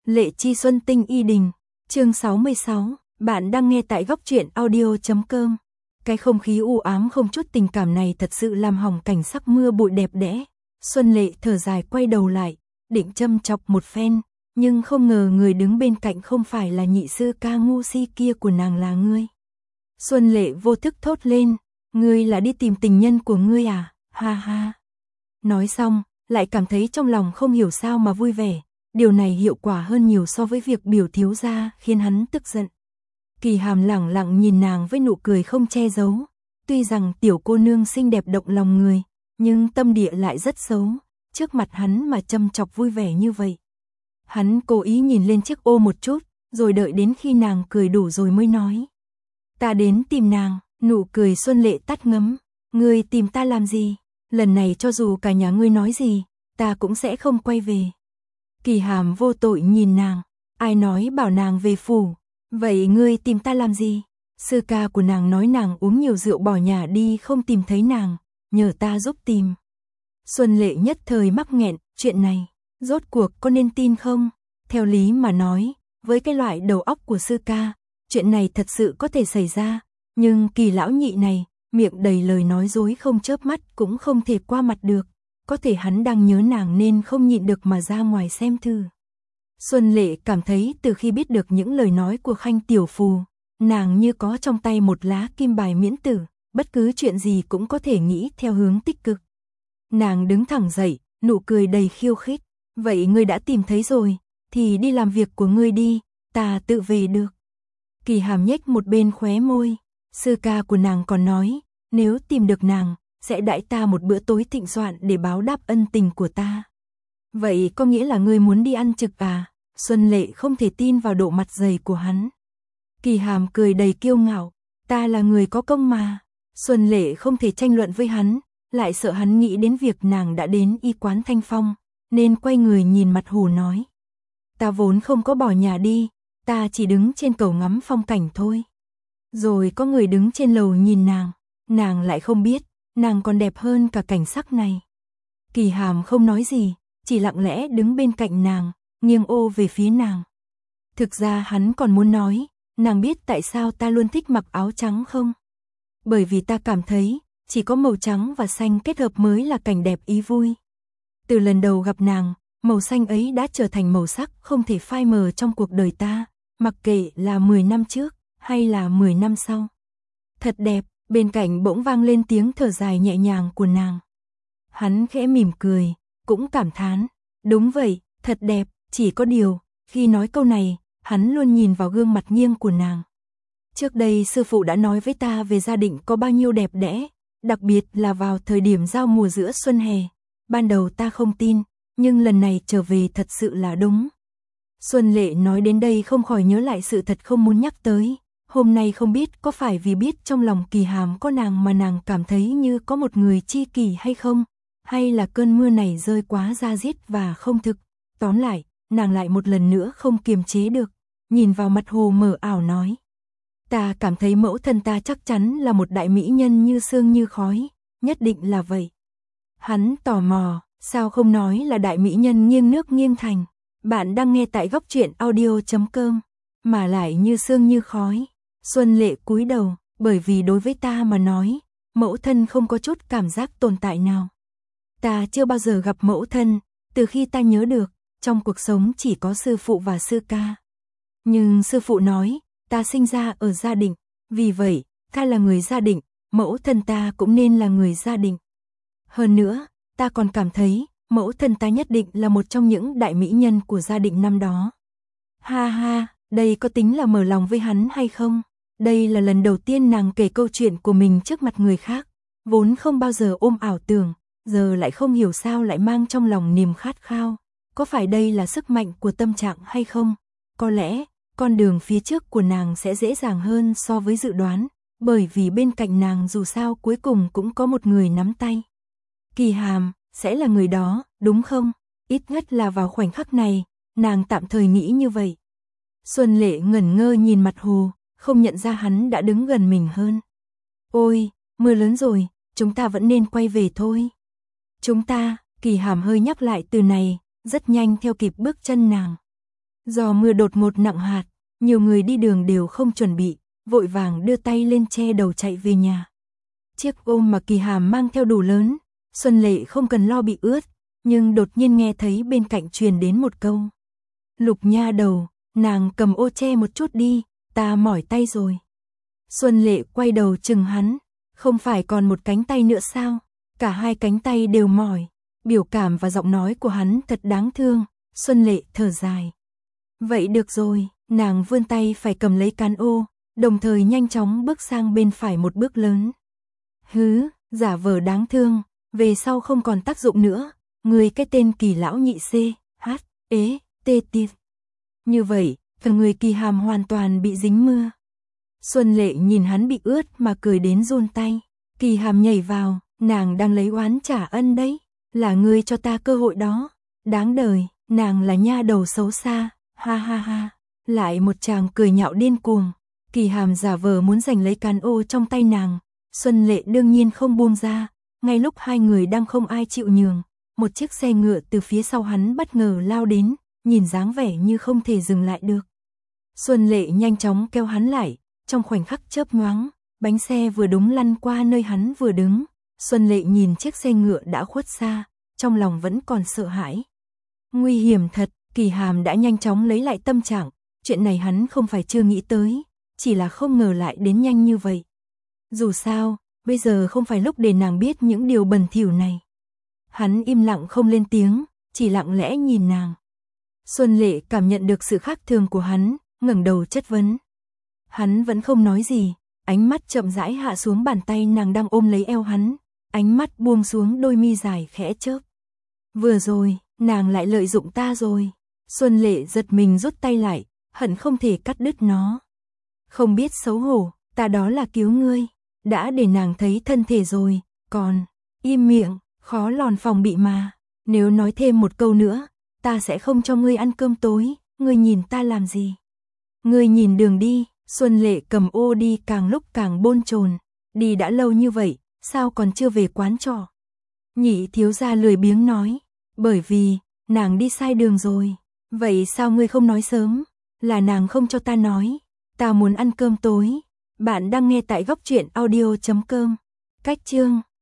Lệ Chi Xuân Tinh Y Đình, chương 66, bạn đang nghe tại góc truyện audio.com. Cái không khí u ám không chút tình cảm này thật sự làm hỏng cảnh sắc mưa bụi đẹp đẽ. Xuân Lệ thở dài quay đầu lại, định châm chọc một phen, nhưng không ngờ người đứng bên cạnh không phải là nhị sư ca ngu si kia của nàng là ngươi. Xuân Lệ vô thức thốt lên, ngươi là đi tìm tình nhân của ngươi à, ha ha. Nói xong, lại cảm thấy trong lòng không hiểu sao mà vui vẻ. Điều này hiệu quả hơn nhiều so với việc biểu thiếu gia khiến hắn tức giận. Kỳ Hàm lẳng lặng nhìn nàng với nụ cười không che giấu. Tuy rằng tiểu cô nương xinh đẹp động lòng người, nhưng tâm địa lại rất xấu. Trước mặt hắn mà châm chọc vui vẻ như vậy. Hắn cố ý nhìn lên chiếc ô một chút, rồi đợi đến khi nàng cười đủ rồi mới nói. Ta đến tìm nàng, nụ cười Xuân Lệ tắt ngấm. Ngươi tìm ta làm gì? Lần này cho dù cả nhà ngươi nói gì, ta cũng sẽ không quay về. Kỳ Hàm vô tội nhìn nàng, ai nói bảo nàng về phủ, vậy ngươi tìm ta làm gì? Sư ca của nàng nói nàng uống nhiều rượu bỏ nhà đi không tìm thấy nàng, nhờ ta giúp tìm. Xuân Lệ nhất thời mắc nghẹn, chuyện này, rốt cuộc có nên tin không? Theo lý mà nói, với cái loại đầu óc của sư ca, chuyện này thật sự có thể xảy ra, nhưng Kỳ lão nhị này, miệng đầy lời nói dối không chớp mắt cũng không thể qua mặt được. Có thể hắn đang nhớ nàng nên không nhịn được mà ra ngoài xem thử. Xuân Lệ cảm thấy từ khi biết được những lời nói của Khanh tiểu phù, nàng như có trong tay một lá kim bài miễn tử, bất cứ chuyện gì cũng có thể nghĩ theo hướng tích cực. Nàng đứng thẳng dậy, nụ cười đầy khiêu khích, vậy ngươi đã tìm thấy rồi, thì đi làm việc của ngươi đi, ta tự về được. Kỳ Hàm nhếch một bên khóe môi, sư ca của nàng còn nói, nếu tìm được nàng, sẽ đãi ta một bữa tối thịnh soạn để báo đáp ân tình của ta. Vậy có nghĩa là ngươi muốn đi ăn trực à? Xuân Lệ không thể tin vào độ mặt dày của hắn. Kỳ Hàm cười đầy kiêu ngạo, ta là người có công mà. Xuân Lệ không thể tranh luận với hắn, lại sợ hắn nghĩ đến việc nàng đã đến y quán Thanh Phong, nên quay người nhìn mặt Hồ nói. Ta vốn không có bỏ nhà đi, ta chỉ đứng trên cầu ngắm phong cảnh thôi. Rồi có người đứng trên lầu nhìn nàng lại không biết. Nàng còn đẹp hơn cả cảnh sắc này. Kỳ Hàm không nói gì, chỉ lặng lẽ đứng bên cạnh nàng, nghiêng ô về phía nàng. Thực ra hắn còn muốn nói, nàng biết tại sao ta luôn thích mặc áo trắng không? Bởi vì ta cảm thấy, chỉ có màu trắng và xanh kết hợp mới là cảnh đẹp ý vui. Từ lần đầu gặp nàng, màu xanh ấy đã trở thành màu sắc không thể phai mờ trong cuộc đời ta, mặc kệ là 10 năm trước hay là 10 năm sau. Thật đẹp. Bên cạnh bỗng vang lên tiếng thở dài nhẹ nhàng của nàng. Hắn khẽ mỉm cười, cũng cảm thán. Đúng vậy, thật đẹp, chỉ có điều, khi nói câu này, hắn luôn nhìn vào gương mặt nghiêng của nàng. Trước đây sư phụ đã nói với ta về gia đình có bao nhiêu đẹp đẽ, đặc biệt là vào thời điểm giao mùa giữa xuân hè. Ban đầu ta không tin, nhưng lần này trở về thật sự là đúng. Xuân Lệ nói đến đây không khỏi nhớ lại sự thật không muốn nhắc tới. Hôm nay không biết có phải vì biết trong lòng Kỳ Hàm có nàng mà nàng cảm thấy như có một người chi kỷ hay không, hay là cơn mưa này rơi quá da diết và không thực. Tóm lại, nàng lại một lần nữa không kiềm chế được, nhìn vào mặt Hồ mờ ảo nói. Ta cảm thấy mẫu thân ta chắc chắn là một đại mỹ nhân như sương như khói, nhất định là vậy. Hắn tò mò, sao không nói là đại mỹ nhân nghiêng nước nghiêng thành. Bạn đang nghe tại góc truyện audio.com, mà lại như sương như khói. Xuân Lệ cúi đầu, bởi vì đối với ta mà nói, mẫu thân không có chút cảm giác tồn tại nào. Ta chưa bao giờ gặp mẫu thân, từ khi ta nhớ được, trong cuộc sống chỉ có sư phụ và sư ca. Nhưng sư phụ nói, ta sinh ra ở gia đình, vì vậy, ta là người gia đình, mẫu thân ta cũng nên là người gia đình. Hơn nữa, ta còn cảm thấy, mẫu thân ta nhất định là một trong những đại mỹ nhân của gia đình năm đó. Ha ha, đây có tính là mở lòng với hắn hay không? Đây là lần đầu tiên nàng kể câu chuyện của mình trước mặt người khác, vốn không bao giờ ôm ảo tưởng, giờ lại không hiểu sao lại mang trong lòng niềm khát khao. Có phải đây là sức mạnh của tâm trạng hay không? Có lẽ, con đường phía trước của nàng sẽ dễ dàng hơn so với dự đoán, bởi vì bên cạnh nàng dù sao cuối cùng cũng có một người nắm tay. Kỳ Hàm, sẽ là người đó, đúng không? Ít nhất là vào khoảnh khắc này, nàng tạm thời nghĩ như vậy. Xuân Lệ ngẩn ngơ nhìn mặt Hồ, không nhận ra hắn đã đứng gần mình hơn. Ôi, mưa lớn rồi, chúng ta vẫn nên quay về thôi. Chúng ta, Kỳ Hàm hơi nhắc lại từ này, rất nhanh theo kịp bước chân nàng. Do mưa đột ngột nặng hạt, nhiều người đi đường đều không chuẩn bị, vội vàng đưa tay lên che đầu chạy về nhà. Chiếc ôm mà Kỳ Hàm mang theo đủ lớn, Xuân Lệ không cần lo bị ướt, nhưng đột nhiên nghe thấy bên cạnh truyền đến một câu. Lục nha đầu, nàng cầm ô che một chút đi, ta mỏi tay rồi. Xuân Lệ quay đầu chừng hắn, không phải còn một cánh tay nữa sao? Cả hai cánh tay đều mỏi. Biểu cảm và giọng nói của hắn thật đáng thương. Xuân Lệ thở dài. Vậy được rồi, nàng vươn tay phải cầm lấy cán ô, đồng thời nhanh chóng bước sang bên phải một bước lớn. Hứ, giả vờ đáng thương, về sau không còn tác dụng nữa. Người cái tên Kỳ lão nhị C, H, ế, tê tiệt. Như vậy, phần người Kỳ Hàm hoàn toàn bị dính mưa. Xuân Lệ nhìn hắn bị ướt mà cười đến run tay. Kỳ Hàm nhảy vào, nàng đang lấy oán trả ân đấy. Là ngươi cho ta cơ hội đó. Đáng đời, nàng là nha đầu xấu xa, ha ha ha. Lại một chàng cười nhạo điên cuồng. Kỳ Hàm giả vờ muốn giành lấy cán ô trong tay nàng. Xuân Lệ đương nhiên không buông ra. Ngay lúc hai người đang không ai chịu nhường, một chiếc xe ngựa từ phía sau hắn bất ngờ lao đến, nhìn dáng vẻ như không thể dừng lại được. Xuân Lệ nhanh chóng kéo hắn lại, trong khoảnh khắc chớp nhoáng, bánh xe vừa đúng lăn qua nơi hắn vừa đứng. Xuân Lệ nhìn chiếc xe ngựa đã khuất xa, trong lòng vẫn còn sợ hãi. Nguy hiểm thật, Kỳ Hàm đã nhanh chóng lấy lại tâm trạng, chuyện này hắn không phải chưa nghĩ tới, chỉ là không ngờ lại đến nhanh như vậy. Dù sao, bây giờ không phải lúc để nàng biết những điều bẩn thỉu này. Hắn im lặng không lên tiếng, chỉ lặng lẽ nhìn nàng. Xuân Lệ cảm nhận được sự khác thường của hắn, ngẩng đầu chất vấn. Hắn vẫn không nói gì, ánh mắt chậm rãi hạ xuống bàn tay nàng đang ôm lấy eo hắn, ánh mắt buông xuống đôi mi dài khẽ chớp. Vừa rồi, nàng lại lợi dụng ta rồi. Xuân Lệ giật mình rút tay lại, hận không thể cắt đứt nó. Không biết xấu hổ, ta đó là cứu ngươi, đã để nàng thấy thân thể rồi, còn im miệng, khó lòn phòng bị mà. Nếu nói thêm một câu nữa, ta sẽ không cho ngươi ăn cơm tối, ngươi nhìn ta làm gì? Ngươi nhìn đường đi. Xuân Lệ cầm ô đi càng lúc càng bôn chồn, đi đã lâu như vậy, sao còn chưa về quán trọ? Nhị thiếu gia lười biếng nói, bởi vì, nàng đi sai đường rồi. Vậy sao ngươi không nói sớm? Là nàng không cho ta nói, ta muốn ăn cơm tối. Bạn đang nghe tại góc truyện audio.com. Cách chương